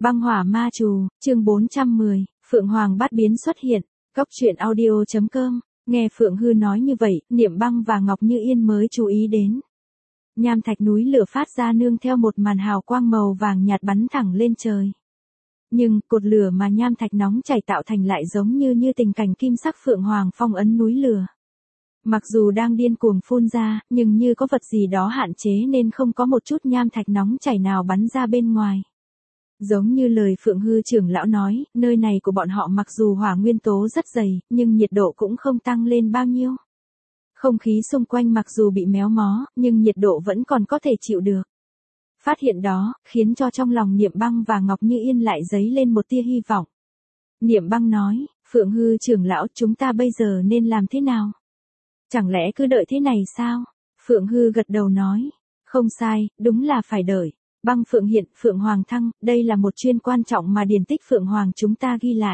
Băng hỏa ma trù, chương 410, Phượng Hoàng bát biến xuất hiện. Cốc truyện audio.com, nghe Phượng Hư nói như vậy, Niệm Băng và Ngọc Như Yên mới chú ý đến. Nham thạch núi lửa phát ra nương theo một màn hào quang màu vàng nhạt bắn thẳng lên trời. Nhưng, cột lửa mà nham thạch nóng chảy tạo thành lại giống như tình cảnh kim sắc Phượng Hoàng phong ấn núi lửa. Mặc dù đang điên cuồng phun ra, nhưng như có vật gì đó hạn chế nên không có một chút nham thạch nóng chảy nào bắn ra bên ngoài. Giống như lời Phượng Hư trưởng lão nói, nơi này của bọn họ mặc dù hỏa nguyên tố rất dày, nhưng nhiệt độ cũng không tăng lên bao nhiêu. Không khí xung quanh mặc dù bị méo mó, nhưng nhiệt độ vẫn còn có thể chịu được. Phát hiện đó, khiến cho trong lòng Niệm Băng và Ngọc Như Yên lại dấy lên một tia hy vọng. Niệm Băng nói, Phượng Hư trưởng lão, chúng ta bây giờ nên làm thế nào? Chẳng lẽ cứ đợi thế này sao? Phượng Hư gật đầu nói, không sai, đúng là phải đợi. Băng Phượng hiện, Phượng Hoàng thăng, đây là một chuyên quan trọng mà điển tích Phượng Hoàng chúng ta ghi lại.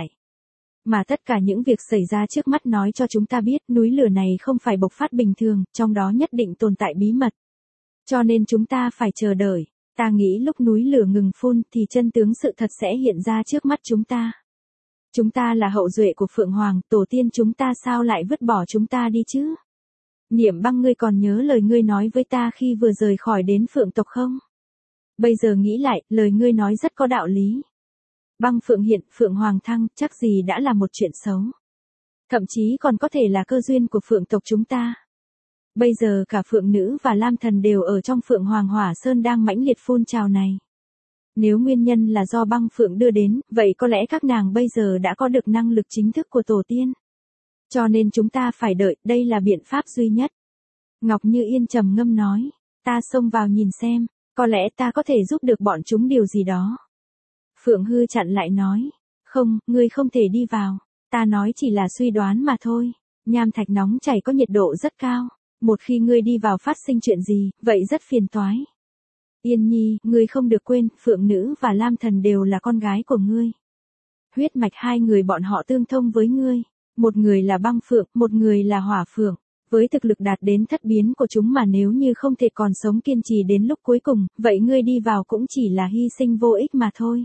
Mà tất cả những việc xảy ra trước mắt nói cho chúng ta biết núi lửa này không phải bộc phát bình thường, trong đó nhất định tồn tại bí mật. Cho nên chúng ta phải chờ đợi. Ta nghĩ lúc núi lửa ngừng phun thì chân tướng sự thật sẽ hiện ra trước mắt chúng ta. Chúng ta là hậu duệ của Phượng Hoàng, tổ tiên chúng ta sao lại vứt bỏ chúng ta đi chứ? Niệm Băng, ngươi còn nhớ lời ngươi nói với ta khi vừa rời khỏi đến Phượng tộc không? Bây giờ nghĩ lại, lời ngươi nói rất có đạo lý. Băng Phượng hiện, Phượng Hoàng thăng, chắc gì đã là một chuyện xấu. Thậm chí còn có thể là cơ duyên của Phượng tộc chúng ta. Bây giờ cả Phượng Nữ và Lam Thần đều ở trong Phượng Hoàng Hỏa Sơn đang mãnh liệt phun trào này. Nếu nguyên nhân là do Băng Phượng đưa đến, vậy có lẽ các nàng bây giờ đã có được năng lực chính thức của tổ tiên. Cho nên chúng ta phải đợi, đây là biện pháp duy nhất. Ngọc Như Yên trầm ngâm nói, ta xông vào nhìn xem, có lẽ ta có thể giúp được bọn chúng điều gì đó. Phượng Hư chặn lại nói, không, ngươi không thể đi vào, ta nói chỉ là suy đoán mà thôi, nham thạch nóng chảy có nhiệt độ rất cao, một khi ngươi đi vào phát sinh chuyện gì, vậy rất phiền toái. Yên Nhi, ngươi không được quên, Phượng Nữ và Lam Thần đều là con gái của ngươi. Huyết mạch hai người bọn họ tương thông với ngươi, một người là Băng Phượng, một người là Hỏa Phượng. Với thực lực đạt đến thất biến của chúng mà nếu như không thể còn sống kiên trì đến lúc cuối cùng, vậy ngươi đi vào cũng chỉ là hy sinh vô ích mà thôi.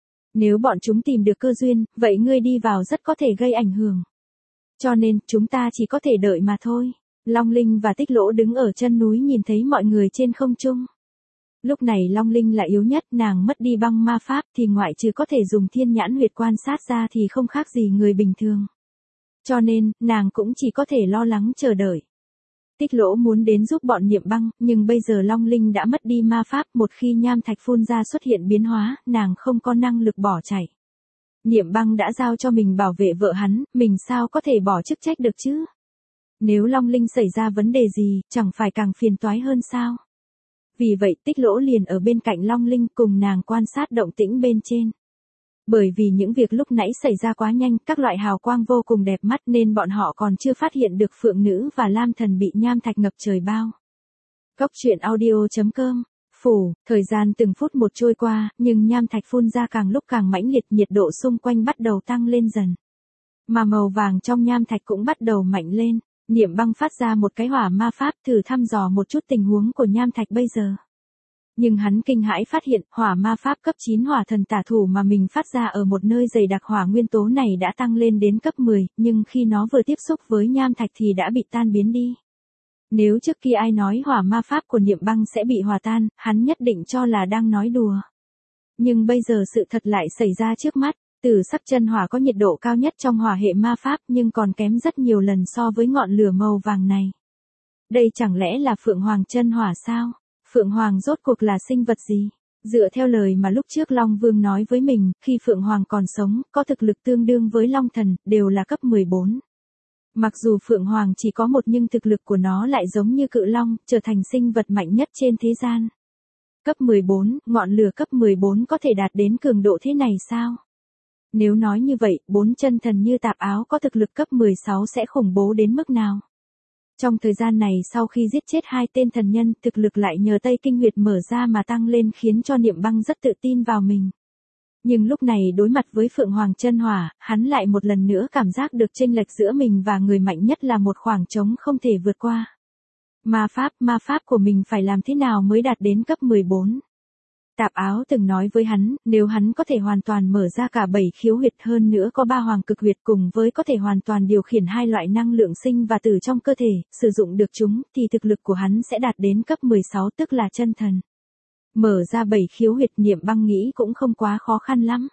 Nếu bọn chúng tìm được cơ duyên, vậy ngươi đi vào rất có thể gây ảnh hưởng. Cho nên, chúng ta chỉ có thể đợi mà thôi. Long Linh và Tích Lỗ đứng ở chân núi nhìn thấy mọi người trên không trung. Lúc này Long Linh là yếu nhất, nàng mất đi băng ma pháp thì ngoại trừ có thể dùng thiên nhãn huyệt quan sát ra thì không khác gì người bình thường. Cho nên, nàng cũng chỉ có thể lo lắng chờ đợi. Tích Lỗ muốn đến giúp bọn Niệm Băng, nhưng bây giờ Long Linh đã mất đi ma pháp, một khi nham thạch phun ra xuất hiện biến hóa, nàng không có năng lực bỏ chạy. Niệm Băng đã giao cho mình bảo vệ vợ hắn, mình sao có thể bỏ chức trách được chứ? Nếu Long Linh xảy ra vấn đề gì, chẳng phải càng phiền toái hơn sao? Vì vậy Tích Lỗ liền ở bên cạnh Long Linh cùng nàng quan sát động tĩnh bên trên. Bởi vì những việc lúc nãy xảy ra quá nhanh, các loại hào quang vô cùng đẹp mắt nên bọn họ còn chưa phát hiện được Phượng Nữ và Lam Thần bị nham thạch ngập trời bao. Cốc truyện audio.com, phủ, thời gian từng phút một trôi qua, nhưng nham thạch phun ra càng lúc càng mãnh liệt, nhiệt độ xung quanh bắt đầu tăng lên dần. Mà màu vàng trong nham thạch cũng bắt đầu mạnh lên, Niệm Băng phát ra một cái hỏa ma pháp thử thăm dò một chút tình huống của nham thạch bây giờ. Nhưng hắn kinh hãi phát hiện, hỏa ma pháp cấp 9 hỏa thần tả thủ mà mình phát ra ở một nơi dày đặc hỏa nguyên tố này đã tăng lên đến cấp 10, nhưng khi nó vừa tiếp xúc với nham thạch thì đã bị tan biến đi. Nếu trước kia ai nói hỏa ma pháp của Niệm Băng sẽ bị hòa tan, hắn nhất định cho là đang nói đùa. Nhưng bây giờ sự thật lại xảy ra trước mắt, Tử Sắc chân hỏa có nhiệt độ cao nhất trong hỏa hệ ma pháp nhưng còn kém rất nhiều lần so với ngọn lửa màu vàng này. Đây chẳng lẽ là Phượng Hoàng chân hỏa sao? Phượng Hoàng rốt cuộc là sinh vật gì? Dựa theo lời mà lúc trước Long Vương nói với mình, khi Phượng Hoàng còn sống, có thực lực tương đương với Long Thần, đều là cấp 14. Mặc dù Phượng Hoàng chỉ có một nhưng thực lực của nó lại giống như cự long, trở thành sinh vật mạnh nhất trên thế gian. Cấp 14, ngọn lửa cấp 14 có thể đạt đến cường độ thế này sao? Nếu nói như vậy, 4 chân thần như Tạp Áo có thực lực cấp 16 sẽ khủng bố đến mức nào? Trong thời gian này sau khi giết chết 2 tên thần nhân, thực lực lại nhờ Tây Kinh Huyệt mở ra mà tăng lên khiến cho Niệm Băng rất tự tin vào mình. Nhưng lúc này đối mặt với Phượng Hoàng chân hỏa, hắn lại một lần nữa cảm giác được chênh lệch giữa mình và người mạnh nhất là một khoảng trống không thể vượt qua. Ma pháp của mình phải làm thế nào mới đạt đến cấp 14? Tạp áo từng nói với hắn, nếu hắn có thể hoàn toàn mở ra cả 7 khiếu huyệt hơn nữa có 3 hoàng cực huyệt cùng với có thể hoàn toàn điều khiển 2 loại năng lượng sinh và tử trong cơ thể, sử dụng được chúng, thì thực lực của hắn sẽ đạt đến cấp 16 tức là chân thần. Mở ra 7 khiếu huyệt Niệm Băng nghĩ cũng không quá khó khăn lắm.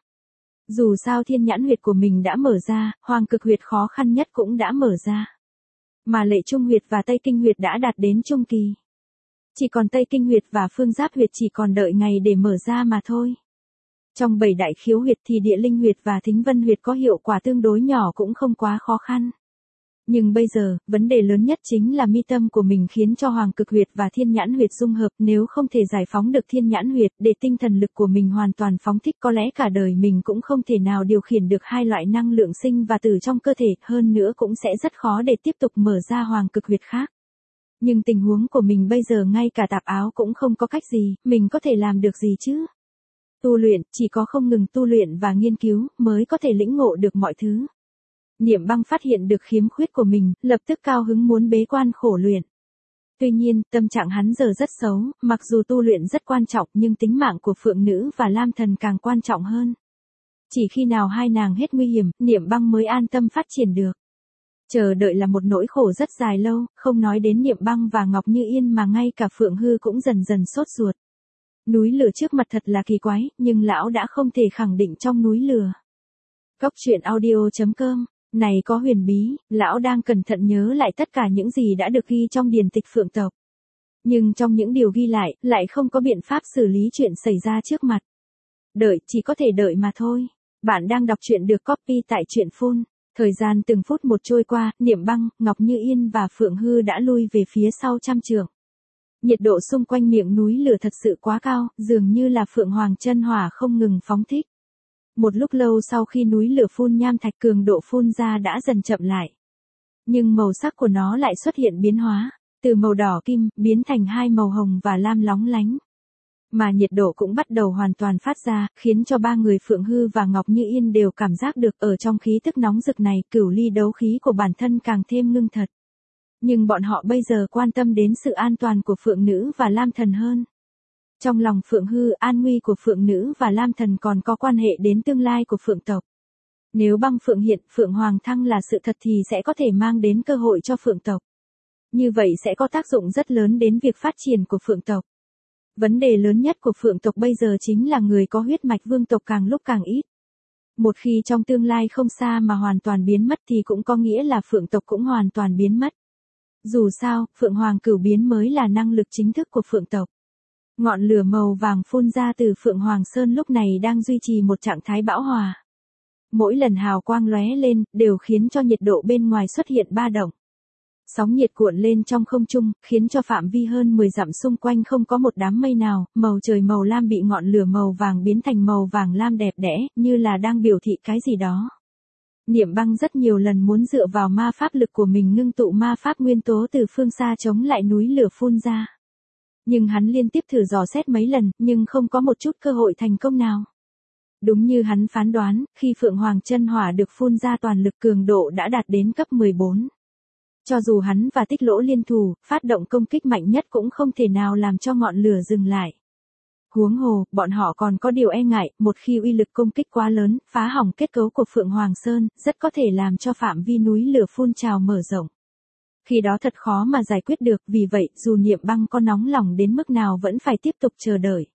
Dù sao thiên nhãn huyệt của mình đã mở ra, hoàng cực huyệt khó khăn nhất cũng đã mở ra. Mà lệ trung huyệt và tây kinh huyệt đã đạt đến trung kỳ. Chỉ còn tây kinh huyệt và phương giáp huyệt chỉ còn đợi ngày để mở ra mà thôi. Trong 7 đại khiếu huyệt thì địa linh huyệt và thính vân huyệt có hiệu quả tương đối nhỏ cũng không quá khó khăn. Nhưng bây giờ, vấn đề lớn nhất chính là mi tâm của mình khiến cho hoàng cực huyệt và thiên nhãn huyệt dung hợp, nếu không thể giải phóng được thiên nhãn huyệt để tinh thần lực của mình hoàn toàn phóng thích có lẽ cả đời mình cũng không thể nào điều khiển được 2 loại năng lượng sinh và tử trong cơ thể, hơn nữa cũng sẽ rất khó để tiếp tục mở ra hoàng cực huyệt khác. Nhưng tình huống của mình bây giờ ngay cả tạp áo cũng không có cách gì, mình có thể làm được gì chứ? Tu luyện, chỉ có không ngừng tu luyện và nghiên cứu, mới có thể lĩnh ngộ được mọi thứ. Niệm Băng phát hiện được khiếm khuyết của mình, lập tức cao hứng muốn bế quan khổ luyện. Tuy nhiên, tâm trạng hắn giờ rất xấu, mặc dù tu luyện rất quan trọng nhưng tính mạng của Phượng Nữ và Lam Thần càng quan trọng hơn. Chỉ khi nào hai nàng hết nguy hiểm, Niệm Băng mới an tâm phát triển được. Chờ đợi là một nỗi khổ rất dài lâu, không nói đến Niệm Băng và Ngọc Như Yên mà ngay cả Phượng Hư cũng dần dần sốt ruột. Núi lửa trước mặt thật là kỳ quái, nhưng lão đã không thể khẳng định trong núi lửa. Cốc truyện audio.com. Này có huyền bí, lão đang cẩn thận nhớ lại tất cả những gì đã được ghi trong điển tịch Phượng tộc. Nhưng trong những điều ghi lại không có biện pháp xử lý chuyện xảy ra trước mặt. Đợi, chỉ có thể đợi mà thôi. Bạn đang đọc truyện được copy tại truyện phun. Thời gian từng phút một trôi qua, Niệm Băng, Ngọc Như Yên và Phượng Hư đã lui về phía sau trăm trượng. Nhiệt độ xung quanh miệng núi lửa thật sự quá cao, dường như là Phượng Hoàng chân hỏa không ngừng phóng thích. Một lúc lâu sau khi núi lửa phun nham thạch cường độ phun ra đã dần chậm lại. Nhưng màu sắc của nó lại xuất hiện biến hóa, từ màu đỏ kim, biến thành 2 màu hồng và lam lóng lánh. Mà nhiệt độ cũng bắt đầu hoàn toàn phát ra, khiến cho 3 người Phượng Hư và Ngọc Như Yên đều cảm giác được ở trong khí tức nóng rực này, cửu ly đấu khí của bản thân càng thêm ngưng thật. Nhưng bọn họ bây giờ quan tâm đến sự an toàn của Phượng Nữ và Lam Thần hơn. Trong lòng Phượng Hư, an nguy của Phượng Nữ và Lam Thần còn có quan hệ đến tương lai của Phượng tộc. Nếu Băng Phượng hiện, Phượng Hoàng thăng là sự thật thì sẽ có thể mang đến cơ hội cho Phượng tộc. Như vậy sẽ có tác dụng rất lớn đến việc phát triển của Phượng tộc. Vấn đề lớn nhất của Phượng tộc bây giờ chính là người có huyết mạch vương tộc càng lúc càng ít. Một khi trong tương lai không xa mà hoàn toàn biến mất thì cũng có nghĩa là Phượng tộc cũng hoàn toàn biến mất. Dù sao, Phượng Hoàng cửu biến mới là năng lực chính thức của Phượng tộc. Ngọn lửa màu vàng phun ra từ Phượng Hoàng Sơn lúc này đang duy trì một trạng thái bão hòa. Mỗi lần hào quang lóe lên, đều khiến cho nhiệt độ bên ngoài xuất hiện ba động. Sóng nhiệt cuộn lên trong không trung, khiến cho phạm vi hơn 10 dặm xung quanh không có một đám mây nào, màu trời màu lam bị ngọn lửa màu vàng biến thành màu vàng lam đẹp đẽ, như là đang biểu thị cái gì đó. Niệm Băng rất nhiều lần muốn dựa vào ma pháp lực của mình ngưng tụ ma pháp nguyên tố từ phương xa chống lại núi lửa phun ra. Nhưng hắn liên tiếp thử dò xét mấy lần, nhưng không có một chút cơ hội thành công nào. Đúng như hắn phán đoán, khi Phượng Hoàng chân hỏa được phun ra toàn lực cường độ đã đạt đến cấp 14. Cho dù hắn và Tích Lỗ liên thủ, phát động công kích mạnh nhất cũng không thể nào làm cho ngọn lửa dừng lại. Huống hồ, bọn họ còn có điều e ngại, một khi uy lực công kích quá lớn, phá hỏng kết cấu của Phượng Hoàng Sơn, rất có thể làm cho phạm vi núi lửa phun trào mở rộng. Khi đó thật khó mà giải quyết được, vì vậy, dù Niệm Băng có nóng lòng đến mức nào vẫn phải tiếp tục chờ đợi.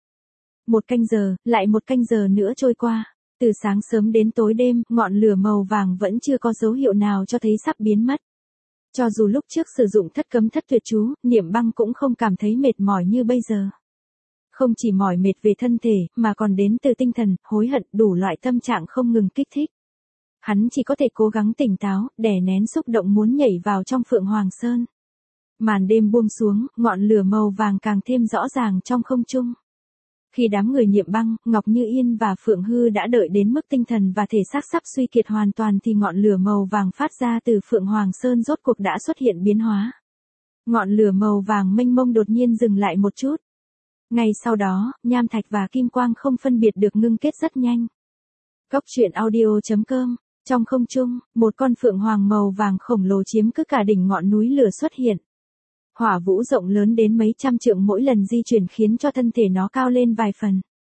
1 canh giờ, lại 1 canh giờ nữa trôi qua. Từ sáng sớm đến tối đêm, ngọn lửa màu vàng vẫn chưa có dấu hiệu nào cho thấy sắp biến mất. Cho dù lúc trước sử dụng thất cấm thất tuyệt chú, Niệm Băng cũng không cảm thấy mệt mỏi như bây giờ. Không chỉ mỏi mệt về thân thể, mà còn đến từ tinh thần, hối hận, đủ loại tâm trạng không ngừng kích thích. Hắn chỉ có thể cố gắng tỉnh táo, đè nén xúc động muốn nhảy vào trong Phượng Hoàng Sơn. Màn đêm buông xuống, ngọn lửa màu vàng càng thêm rõ ràng trong không trung. Khi đám người Niệm Băng, Ngọc Như Yên và Phượng Hư đã đợi đến mức tinh thần và thể xác sắp suy kiệt hoàn toàn thì ngọn lửa màu vàng phát ra từ Phượng Hoàng Sơn rốt cuộc đã xuất hiện biến hóa. Ngọn lửa màu vàng mênh mông đột nhiên dừng lại một chút. Ngay sau đó, nham thạch và kim quang không phân biệt được ngưng kết rất nhanh. Cốc truyện audio.com. Trong không trung, một con phượng hoàng màu vàng khổng lồ chiếm cứ cả đỉnh ngọn núi lửa xuất hiện. Hỏa vũ rộng lớn đến mấy trăm trượng mỗi lần di chuyển khiến cho thân thể nó cao lên vài phần.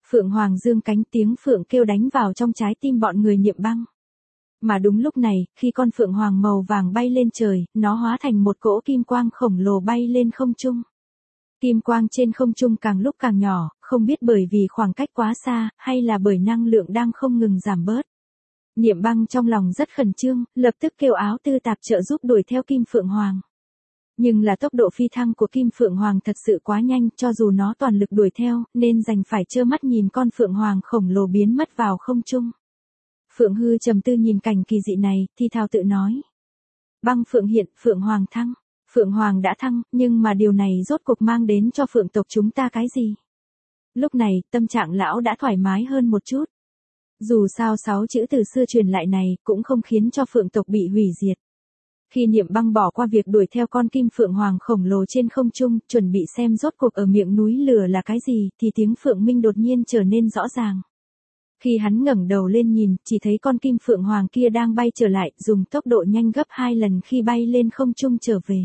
Phượng Hoàng dương cánh, tiếng phượng kêu đánh vào trong trái tim bọn người Niệm Băng. Mà đúng lúc này, khi con phượng hoàng màu vàng bay lên trời, nó hóa thành một cỗ kim quang khổng lồ bay lên không trung. Kim quang trên không trung càng lúc càng nhỏ, không biết bởi vì khoảng cách quá xa, hay là bởi năng lượng đang không ngừng giảm bớt. Niệm Băng trong lòng rất khẩn trương, lập tức kêu Áo Tư Tạp trợ giúp đuổi theo Kim Phượng Hoàng. Nhưng là tốc độ phi thăng của Kim Phượng Hoàng thật sự quá nhanh, cho dù nó toàn lực đuổi theo, nên đành phải trơ mắt nhìn con Phượng Hoàng khổng lồ biến mất vào không trung. Phượng Hư trầm tư nhìn cảnh kỳ dị này, thì thào tự nói. Băng Phượng hiện, Phượng Hoàng thăng. Phượng Hoàng đã thăng, nhưng mà điều này rốt cuộc mang đến cho Phượng tộc chúng ta cái gì? Lúc này, tâm trạng lão đã thoải mái hơn một chút. Dù sao 6 chữ từ xưa truyền lại này, cũng không khiến cho Phượng tộc bị hủy diệt. Khi Niệm Băng bỏ qua việc đuổi theo con Kim Phượng Hoàng khổng lồ trên không trung, chuẩn bị xem rốt cuộc ở miệng núi lửa là cái gì, thì tiếng Phượng Minh đột nhiên trở nên rõ ràng. Khi hắn ngẩng đầu lên nhìn, chỉ thấy con Kim Phượng Hoàng kia đang bay trở lại, dùng tốc độ nhanh gấp 2 lần khi bay lên không trung trở về.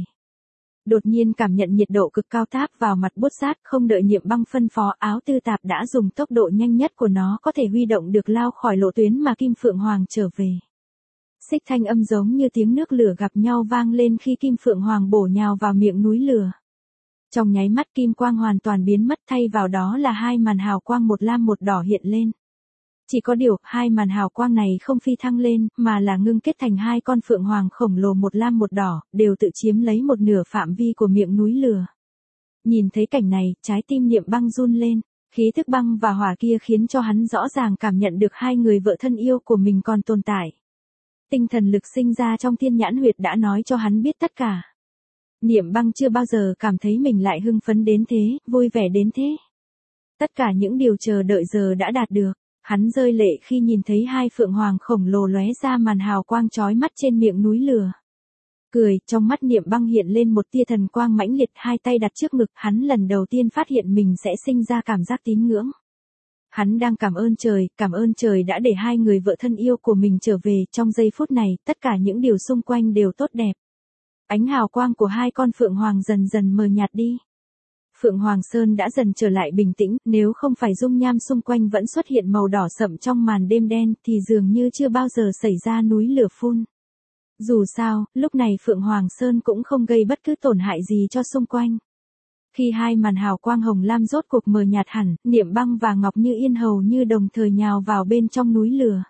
Đột nhiên cảm nhận nhiệt độ cực cao táp vào mặt buốt rát, không đợi Niệm Băng phân phó, Áo Tư Tạp đã dùng tốc độ nhanh nhất của nó có thể huy động được lao khỏi lộ tuyến mà Kim Phượng Hoàng trở về. Xích thanh âm giống như tiếng nước lửa gặp nhau vang lên khi Kim Phượng Hoàng bổ nhào vào miệng núi lửa. Trong nháy mắt kim quang hoàn toàn biến mất, thay vào đó là hai màn hào quang một lam một đỏ hiện lên. Chỉ có điều, hai màn hào quang này không phi thăng lên, mà là ngưng kết thành hai con phượng hoàng khổng lồ một lam một đỏ, đều tự chiếm lấy một nửa phạm vi của miệng núi lửa. Nhìn thấy cảnh này, trái tim Niệm Băng run lên, khí thức băng và hỏa kia khiến cho hắn rõ ràng cảm nhận được hai người vợ thân yêu của mình còn tồn tại. Tinh thần lực sinh ra trong thiên nhãn huyệt đã nói cho hắn biết tất cả. Niệm Băng chưa bao giờ cảm thấy mình lại hưng phấn đến thế, vui vẻ đến thế. Tất cả những điều chờ đợi giờ đã đạt được. Hắn rơi lệ khi nhìn thấy hai phượng hoàng khổng lồ lóe ra màn hào quang chói mắt trên miệng núi lửa. Cười, trong mắt Niệm Băng hiện lên một tia thần quang mãnh liệt, hai tay đặt trước ngực, hắn lần đầu tiên phát hiện mình sẽ sinh ra cảm giác tín ngưỡng. Hắn đang cảm ơn trời đã để hai người vợ thân yêu của mình trở về, trong giây phút này, tất cả những điều xung quanh đều tốt đẹp. Ánh hào quang của hai con phượng hoàng dần dần mờ nhạt đi. Phượng Hoàng Sơn đã dần trở lại bình tĩnh, nếu không phải dung nham xung quanh vẫn xuất hiện màu đỏ sậm trong màn đêm đen thì dường như chưa bao giờ xảy ra núi lửa phun. Dù sao, lúc này Phượng Hoàng Sơn cũng không gây bất cứ tổn hại gì cho xung quanh. Khi hai màn hào quang hồng lam rốt cuộc mờ nhạt hẳn, Niệm Băng và Ngọc Như Yên hầu như đồng thời nhào vào bên trong núi lửa.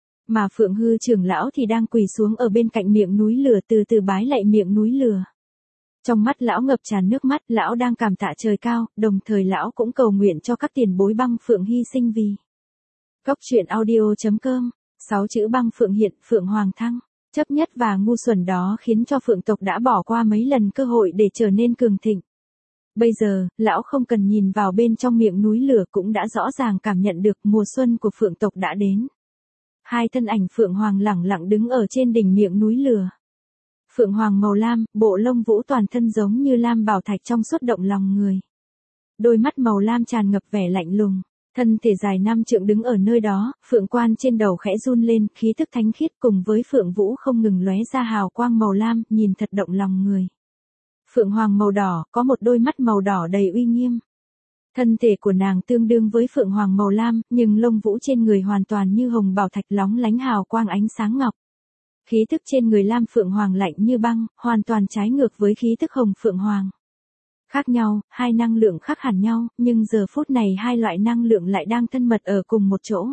Mà Phượng Hư trưởng lão thì đang quỳ xuống ở bên cạnh miệng núi lửa từ từ bái lạy miệng núi lửa. Trong mắt lão ngập tràn nước mắt, lão đang cảm tạ trời cao, đồng thời lão cũng cầu nguyện cho các tiền bối băng phượng hy sinh vì. Cốc truyện audio.com, 6 chữ băng phượng hiện, Phượng Hoàng thăng. Chấp nhất và ngu xuẩn đó khiến cho phượng tộc đã bỏ qua mấy lần cơ hội để trở nên cường thịnh. Bây giờ, lão không cần nhìn vào bên trong miệng núi lửa cũng đã rõ ràng cảm nhận được mùa xuân của phượng tộc đã đến. Hai thân ảnh Phượng Hoàng lẳng lặng đứng ở trên đỉnh miệng núi lửa. Phượng Hoàng màu lam, bộ lông vũ toàn thân giống như lam bảo thạch trong suốt động lòng người. Đôi mắt màu lam tràn ngập vẻ lạnh lùng, thân thể dài 5 trượng đứng ở nơi đó, phượng quan trên đầu khẽ run lên, khí thức thánh khiết cùng với phượng vũ không ngừng lóe ra hào quang màu lam, nhìn thật động lòng người. Phượng Hoàng màu đỏ, có một đôi mắt màu đỏ đầy uy nghiêm. Thân thể của nàng tương đương với Phượng Hoàng màu lam, nhưng lông vũ trên người hoàn toàn như hồng bảo thạch lóng lánh hào quang ánh sáng ngọc. Khí thức trên người lam Phượng Hoàng lạnh như băng, hoàn toàn trái ngược với khí thức hồng Phượng Hoàng. Khác nhau, hai năng lượng khác hẳn nhau, nhưng giờ phút này hai loại năng lượng lại đang thân mật ở cùng một chỗ.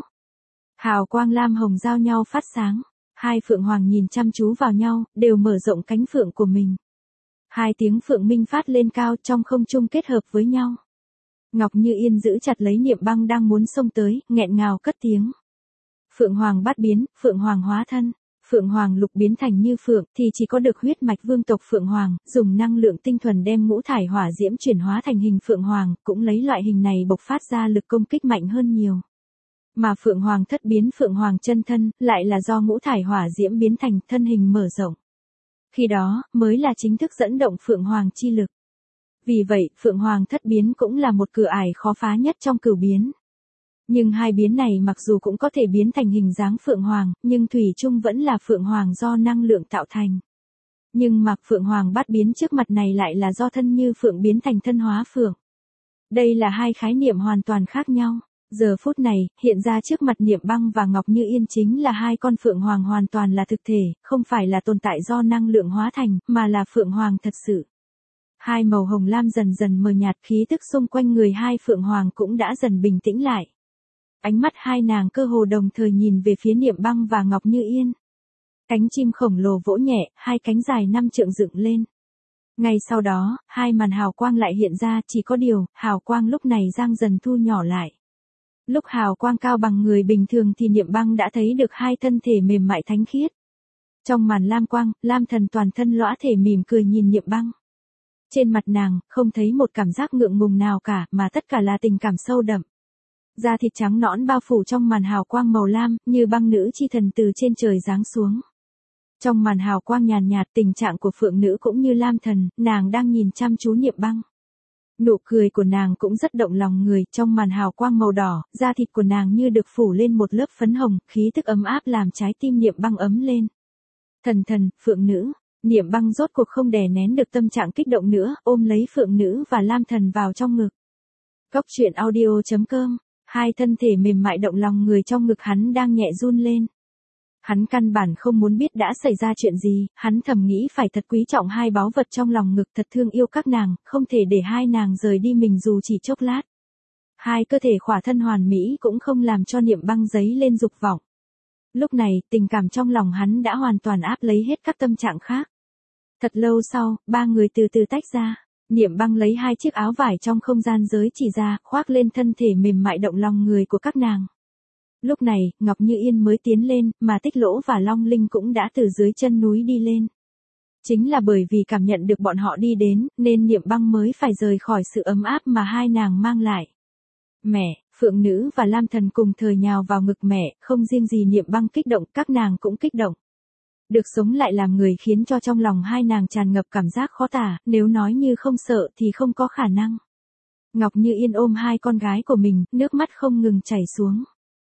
Hào quang lam hồng giao nhau phát sáng, hai Phượng Hoàng nhìn chăm chú vào nhau, đều mở rộng cánh phượng của mình. Hai tiếng phượng minh phát lên cao trong không trung kết hợp với nhau. Ngọc Như Yên giữ chặt lấy Niệm Băng đang muốn xông tới, nghẹn ngào cất tiếng. Phượng Hoàng bát biến, Phượng Hoàng hóa thân. Phượng Hoàng lục biến thành như phượng thì chỉ có được huyết mạch vương tộc Phượng Hoàng, dùng năng lượng tinh thuần đem ngũ thải hỏa diễm chuyển hóa thành hình Phượng Hoàng, cũng lấy loại hình này bộc phát ra lực công kích mạnh hơn nhiều. Mà Phượng Hoàng thất biến Phượng Hoàng chân thân, lại là do ngũ thải hỏa diễm biến thành thân hình mở rộng. Khi đó, mới là chính thức dẫn động Phượng Hoàng chi lực. Vì vậy, Phượng Hoàng thất biến cũng là một cửa ải khó phá nhất trong cửu biến. Nhưng hai biến này mặc dù cũng có thể biến thành hình dáng Phượng Hoàng, nhưng thủy chung vẫn là Phượng Hoàng do năng lượng tạo thành. Nhưng mà Phượng Hoàng bát biến trước mặt này lại là do thân như Phượng biến thành thân hóa Phượng. Đây là hai khái niệm hoàn toàn khác nhau. Giờ phút này, hiện ra trước mặt Niệm Băng và Ngọc Như Yên chính là hai con phượng hoàng hoàn toàn là thực thể, không phải là tồn tại do năng lượng hóa thành, mà là phượng hoàng thật sự. Hai màu hồng lam dần dần mờ nhạt, khí tức xung quanh người hai phượng hoàng cũng đã dần bình tĩnh lại. Ánh mắt hai nàng cơ hồ đồng thời nhìn về phía Niệm Băng và Ngọc Như Yên. Cánh chim khổng lồ vỗ nhẹ, hai cánh dài 5 trượng dựng lên. Ngay sau đó, hai màn hào quang lại hiện ra, chỉ có điều, hào quang lúc này giang dần thu nhỏ lại. Lúc hào quang cao bằng người bình thường thì Niệm Băng đã thấy được hai thân thể mềm mại thánh khiết. Trong màn lam quang, Lam Thần toàn thân lõa thể mỉm cười nhìn Niệm Băng. Trên mặt nàng, không thấy một cảm giác ngượng ngùng nào cả, mà tất cả là tình cảm sâu đậm. Da thịt trắng nõn bao phủ trong màn hào quang màu lam, như băng nữ chi thần từ trên trời giáng xuống. Trong màn hào quang nhàn nhạt, tình trạng của phượng nữ cũng như Lam Thần, nàng đang nhìn chăm chú Niệm Băng. Nụ cười của nàng cũng rất động lòng người, trong màn hào quang màu đỏ, da thịt của nàng như được phủ lên một lớp phấn hồng, khí tức ấm áp làm trái tim Niệm Băng ấm lên. Thần, phượng nữ, Niệm Băng rốt cuộc không đè nén được tâm trạng kích động nữa, ôm lấy phượng nữ và Lam Thần vào trong ngực. Cốc truyện audio.com, hai thân thể mềm mại động lòng người trong ngực hắn đang nhẹ run lên. Hắn căn bản không muốn biết đã xảy ra chuyện gì, hắn thầm nghĩ phải thật quý trọng hai báu vật trong lòng ngực, thật thương yêu các nàng, không thể để hai nàng rời đi mình dù chỉ chốc lát. Hai cơ thể khỏa thân hoàn mỹ cũng không làm cho Niệm Băng dấy lên dục vọng. Lúc này, tình cảm trong lòng hắn đã hoàn toàn áp lấy hết các tâm trạng khác. Thật lâu sau, ba người từ từ tách ra. Niệm Băng lấy hai chiếc áo vải trong không gian giới chỉ ra, khoác lên thân thể mềm mại động lòng người của các nàng. Lúc này, Ngọc Như Yên mới tiến lên, mà Tích Lỗ và Long Linh cũng đã từ dưới chân núi đi lên. Chính là bởi vì cảm nhận được bọn họ đi đến, nên Niệm Băng mới phải rời khỏi sự ấm áp mà hai nàng mang lại. Mẹ, phượng nữ và Lam Thần cùng thời nhào vào ngực mẹ, không riêng gì Niệm Băng kích động, các nàng cũng kích động. Được sống lại làm người khiến cho trong lòng hai nàng tràn ngập cảm giác khó tả, nếu nói như không sợ thì không có khả năng. Ngọc Như Yên ôm hai con gái của mình, nước mắt không ngừng chảy xuống.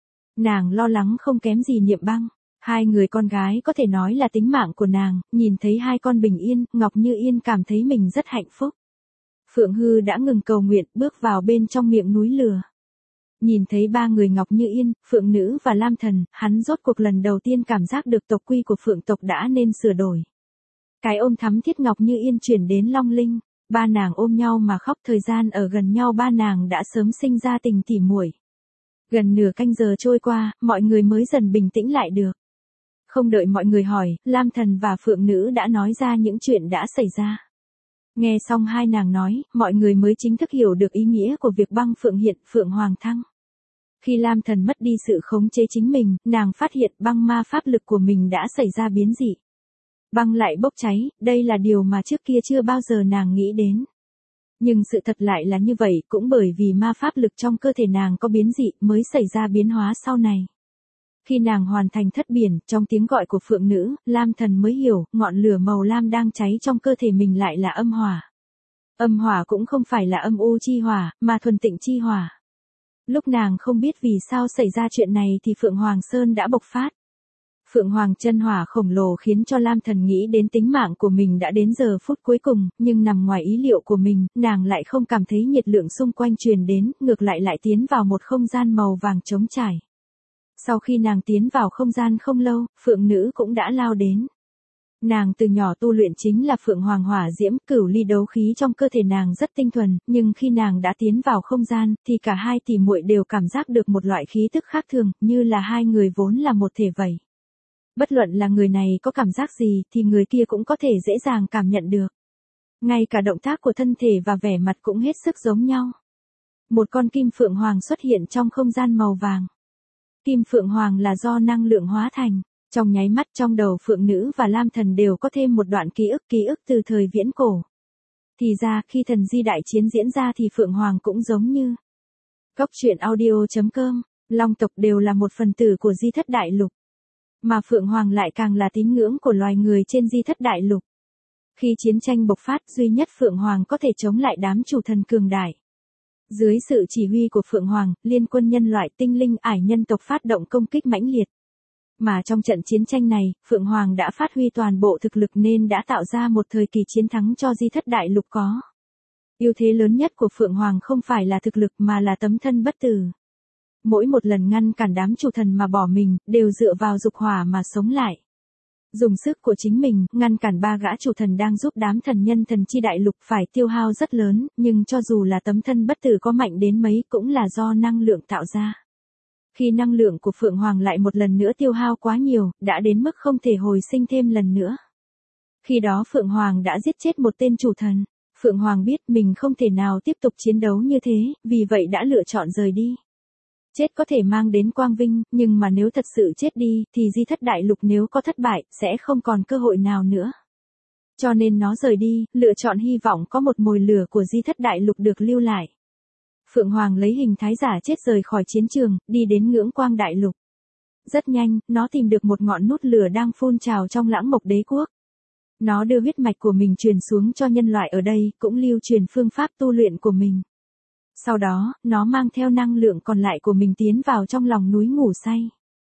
Nàng lo lắng không kém gì Niệm Băng. Hai người con gái có thể nói là tính mạng của nàng, nhìn thấy hai con bình yên, Ngọc Như Yên cảm thấy mình rất hạnh phúc. Phượng Hư đã ngừng cầu nguyện, bước vào bên trong miệng núi lửa. Nhìn thấy ba người Ngọc Như Yên, Phượng Nữ và Lam Thần, hắn rốt cuộc lần đầu tiên cảm giác được tộc quy của Phượng tộc đã nên sửa đổi. Cái ôm thắm thiết Ngọc Như Yên chuyển đến Long Linh, ba nàng ôm nhau mà khóc, thời gian ở gần nhau ba nàng đã sớm sinh ra tình tỉ muội. Gần nửa canh giờ trôi qua, mọi người mới dần bình tĩnh lại được. Không đợi mọi người hỏi, Lam Thần và Phượng Nữ đã nói ra những chuyện đã xảy ra. Nghe xong hai nàng nói, mọi người mới chính thức hiểu được ý nghĩa của việc băng phượng hiện, phượng hoàng thăng. Khi Lam Thần mất đi sự khống chế chính mình, nàng phát hiện băng ma pháp lực của mình đã xảy ra biến dị. Băng lại bốc cháy, đây là điều mà trước kia chưa bao giờ nàng nghĩ đến. Nhưng sự thật lại là như vậy, cũng bởi vì ma pháp lực trong cơ thể nàng có biến dị mới xảy ra biến hóa sau này. Khi nàng hoàn thành thất biển, trong tiếng gọi của Phượng Nữ, Lam Thần mới hiểu, ngọn lửa màu lam đang cháy trong cơ thể mình lại là âm hỏa. Âm hỏa cũng không phải là âm u chi hỏa, mà thuần tịnh chi hỏa. Lúc nàng không biết vì sao xảy ra chuyện này thì Phượng Hoàng Sơn đã bộc phát. Phượng Hoàng chân hỏa khổng lồ khiến cho Lam Thần nghĩ đến tính mạng của mình đã đến giờ phút cuối cùng, nhưng nằm ngoài ý liệu của mình, nàng lại không cảm thấy nhiệt lượng xung quanh truyền đến, ngược lại tiến vào một không gian màu vàng trống trải. Sau khi nàng tiến vào không gian không lâu, Phượng Nữ cũng đã lao đến. Nàng từ nhỏ tu luyện chính là Phượng Hoàng hỏa diễm, cửu ly đấu khí trong cơ thể nàng rất tinh thuần, nhưng khi nàng đã tiến vào không gian, thì cả hai tỷ muội đều cảm giác được một loại khí tức khác thường, như là hai người vốn là một thể vậy. Bất luận là người này có cảm giác gì, thì người kia cũng có thể dễ dàng cảm nhận được. Ngay cả động tác của thân thể và vẻ mặt cũng hết sức giống nhau. Một con kim phượng hoàng xuất hiện trong không gian màu vàng. Kim phượng hoàng là do năng lượng hóa thành. Trong nháy mắt trong đầu Phượng Nữ và Lam Thần đều có thêm một đoạn ký ức từ thời viễn cổ. Thì ra, khi thần di đại chiến diễn ra thì Phượng Hoàng cũng giống như Cốc truyện audio.com, Long tộc đều là một phần tử của Di Thất Đại Lục. Mà Phượng Hoàng lại càng là tín ngưỡng của loài người trên Di Thất Đại Lục. Khi chiến tranh bộc phát, duy nhất Phượng Hoàng có thể chống lại đám chủ thần cường đại. Dưới sự chỉ huy của Phượng Hoàng, liên quân nhân loại tinh linh ải nhân tộc phát động công kích mãnh liệt. Mà trong trận chiến tranh này, Phượng Hoàng đã phát huy toàn bộ thực lực nên đã tạo ra một thời kỳ chiến thắng cho Di Thất Đại Lục có. Ưu thế lớn nhất của Phượng Hoàng không phải là thực lực mà là tấm thân bất tử. Mỗi một lần ngăn cản đám chủ thần mà bỏ mình, đều dựa vào dục hỏa mà sống lại. Dùng sức của chính mình, ngăn cản 3 gã chủ thần đang giúp đám thần nhân thần chi đại lục phải tiêu hao rất lớn, nhưng cho dù là tấm thân bất tử có mạnh đến mấy cũng là do năng lượng tạo ra. Khi năng lượng của Phượng Hoàng lại một lần nữa tiêu hao quá nhiều, đã đến mức không thể hồi sinh thêm lần nữa. Khi đó Phượng Hoàng đã giết chết một tên chủ thần. Phượng Hoàng biết mình không thể nào tiếp tục chiến đấu như thế, vì vậy đã lựa chọn rời đi. Chết có thể mang đến quang vinh, nhưng mà nếu thật sự chết đi, thì Di Thất Đại Lục nếu có thất bại, sẽ không còn cơ hội nào nữa. Cho nên nó rời đi, lựa chọn hy vọng có một mồi lửa của Di Thất Đại Lục được lưu lại. Phượng Hoàng lấy hình thái giả chết rời khỏi chiến trường, đi đến ngưỡng quang đại lục. Rất nhanh, nó tìm được một ngọn nút lửa đang phun trào trong lãng mộc đế quốc. Nó đưa huyết mạch của mình truyền xuống cho nhân loại ở đây, cũng lưu truyền phương pháp tu luyện của mình. Sau đó, nó mang theo năng lượng còn lại của mình tiến vào trong lòng núi ngủ say.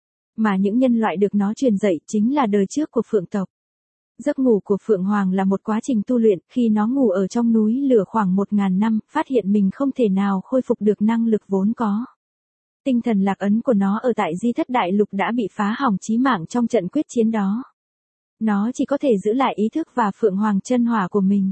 Mà những nhân loại được nó truyền dạy chính là đời trước của Phượng tộc. Giấc ngủ của Phượng Hoàng là một quá trình tu luyện, khi nó ngủ ở trong núi lửa khoảng 1000 năm, phát hiện mình không thể nào khôi phục được năng lực vốn có. Tinh thần lạc ấn của nó ở tại Di Thất Đại Lục đã bị phá hỏng chí mạng trong trận quyết chiến đó. Nó chỉ có thể giữ lại ý thức và Phượng Hoàng chân hỏa của mình.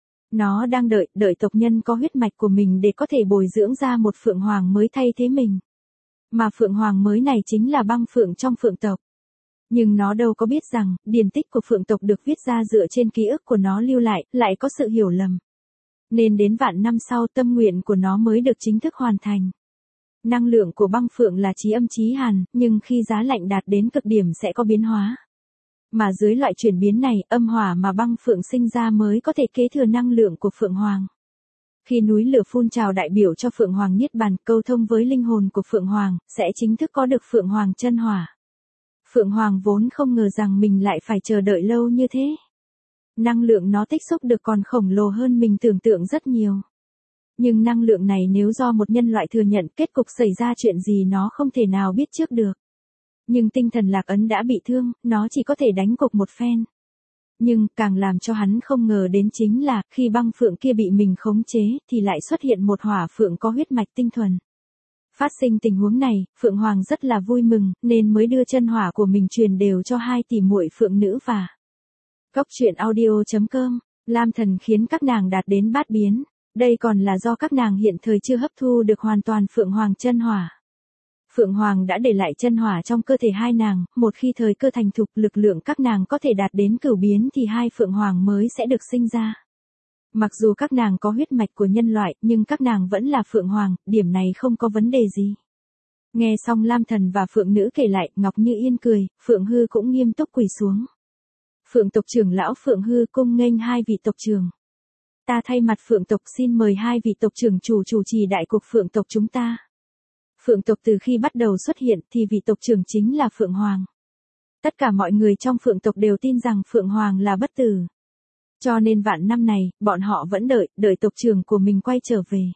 Nó đang đợi tộc nhân có huyết mạch của mình để có thể bồi dưỡng ra một Phượng Hoàng mới thay thế mình. Mà Phượng Hoàng mới này chính là Băng Phượng trong Phượng tộc. Nhưng nó đâu có biết rằng, điển tích của Phượng tộc được viết ra dựa trên ký ức của nó lưu lại có sự hiểu lầm. Nên đến vạn năm sau tâm nguyện của nó mới được chính thức hoàn thành. Năng lượng của Băng Phượng là chí âm chí hàn, nhưng khi giá lạnh đạt đến cực điểm sẽ có biến hóa. Mà dưới loại chuyển biến này, âm hỏa mà Băng Phượng sinh ra mới có thể kế thừa năng lượng của Phượng Hoàng. Khi núi lửa phun trào đại biểu cho Phượng Hoàng Niết Bàn, câu thông với linh hồn của Phượng Hoàng, sẽ chính thức có được Phượng Hoàng chân hỏa. Phượng Hoàng vốn không ngờ rằng mình lại phải chờ đợi lâu như thế. Năng lượng nó tích xúc được còn khổng lồ hơn mình tưởng tượng rất nhiều. Nhưng năng lượng này nếu do một nhân loại thừa nhận, kết cục xảy ra chuyện gì nó không thể nào biết trước được. Nhưng tinh thần lạc ấn đã bị thương, nó chỉ có thể đánh cục một phen. Nhưng, càng làm cho hắn không ngờ đến chính là, khi Băng Phượng kia bị mình khống chế, thì lại xuất hiện một hỏa phượng có huyết mạch tinh thuần. Phát sinh tình huống này, Phượng Hoàng rất là vui mừng, nên mới đưa chân hỏa của mình truyền đều cho 2 tỷ muội phượng nữ và Goctruyện.audio.com. Lam Thần khiến các nàng đạt đến bát biến. Đây còn là do các nàng hiện thời chưa hấp thu được hoàn toàn Phượng Hoàng chân hỏa. Phượng Hoàng đã để lại chân hỏa trong cơ thể 2 nàng, một khi thời cơ thành thục lực lượng các nàng có thể đạt đến cửu biến thì 2 Phượng Hoàng mới sẽ được sinh ra. Mặc dù các nàng có huyết mạch của nhân loại, nhưng các nàng vẫn là Phượng Hoàng, điểm này không có vấn đề gì. Nghe xong Lam Thần và Phượng Nữ kể lại, Ngọc Như Yên cười, Phượng Hư cũng nghiêm túc quỳ xuống. Phượng tộc trưởng lão Phượng Hư cung nghênh 2 vị tộc trưởng. Ta thay mặt Phượng tộc xin mời 2 vị tộc trưởng chủ trì đại cuộc Phượng tộc chúng ta. Phượng tộc từ khi bắt đầu xuất hiện thì vị tộc trưởng chính là Phượng Hoàng. Tất cả mọi người trong Phượng tộc đều tin rằng Phượng Hoàng là bất tử. Cho nên vạn năm này, bọn họ vẫn đợi tộc trưởng của mình quay trở về.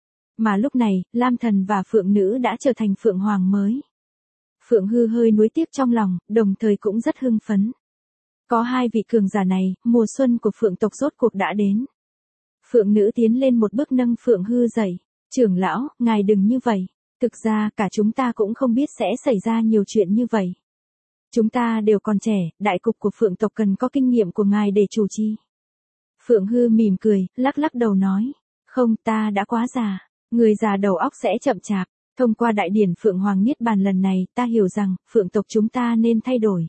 Mà lúc này, Lam Thần và Phượng Nữ đã trở thành Phượng Hoàng mới. Phượng Hư hơi nuối tiếc trong lòng, đồng thời cũng rất hưng phấn. Có 2 vị cường giả này, mùa xuân của Phượng tộc rốt cuộc đã đến. Phượng Nữ tiến lên một bước nâng Phượng Hư dậy. Trưởng lão, ngài đừng như vậy. Thực ra, cả chúng ta cũng không biết sẽ xảy ra nhiều chuyện như vậy. Chúng ta đều còn trẻ, đại cục của Phượng tộc cần có kinh nghiệm của ngài để chủ trì. Phượng Hư mỉm cười, lắc đầu nói. Không, ta đã quá già. Người già đầu óc sẽ chậm chạp. Thông qua đại điển Phượng Hoàng Niết Bàn lần này, ta hiểu rằng, Phượng tộc chúng ta nên thay đổi.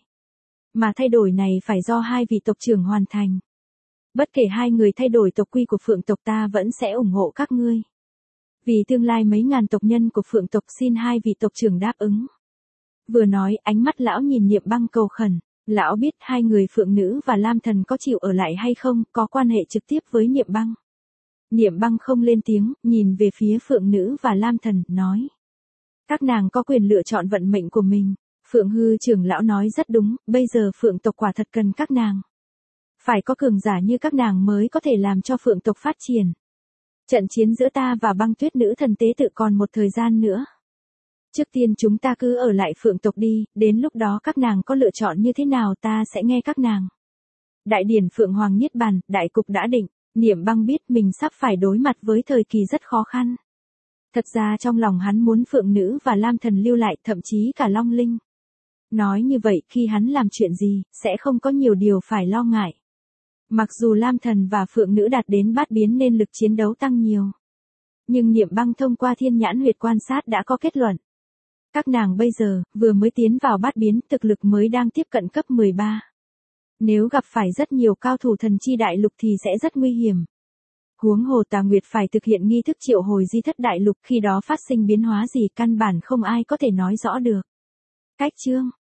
Mà thay đổi này phải do 2 vị tộc trưởng hoàn thành. Bất kể 2 người thay đổi tộc quy của Phượng tộc ta vẫn sẽ ủng hộ các ngươi. Vì tương lai mấy ngàn tộc nhân của Phượng tộc xin 2 vị tộc trưởng đáp ứng. Vừa nói, ánh mắt lão nhìn Niệm Băng cầu khẩn. Lão biết 2 người Phượng Nữ và Lam Thần có chịu ở lại hay không, có quan hệ trực tiếp với Niệm Băng. Niệm Băng không lên tiếng, nhìn về phía Phượng Nữ và Lam Thần, nói. Các nàng có quyền lựa chọn vận mệnh của mình. Phượng Hư trưởng lão nói rất đúng, bây giờ Phượng tộc quả thật cần các nàng. Phải có cường giả như các nàng mới có thể làm cho Phượng tộc phát triển. Trận chiến giữa ta và Băng Tuyết nữ thần tế tự còn một thời gian nữa. Trước tiên chúng ta cứ ở lại Phượng tộc đi, đến lúc đó các nàng có lựa chọn như thế nào ta sẽ nghe các nàng. Đại điển Phượng Hoàng Niết Bàn, đại cục đã định, Niệm Băng biết mình sắp phải đối mặt với thời kỳ rất khó khăn. Thật ra trong lòng hắn muốn Phượng Nữ và Lam Thần lưu lại, thậm chí cả Long Linh. Nói như vậy khi hắn làm chuyện gì, sẽ không có nhiều điều phải lo ngại. Mặc dù Lam Thần và Phượng Nữ đạt đến bát biến nên lực chiến đấu tăng nhiều. Nhưng Niệm Băng thông qua thiên nhãn huyệt quan sát đã có kết luận. Các nàng bây giờ, vừa mới tiến vào bát biến, thực lực mới đang tiếp cận cấp 13. Nếu gặp phải rất nhiều cao thủ thần chi đại lục thì sẽ rất nguy hiểm. Huống hồ Tà Nguyệt phải thực hiện nghi thức triệu hồi di thất đại lục, khi đó phát sinh biến hóa gì căn bản không ai có thể nói rõ được. Cách chương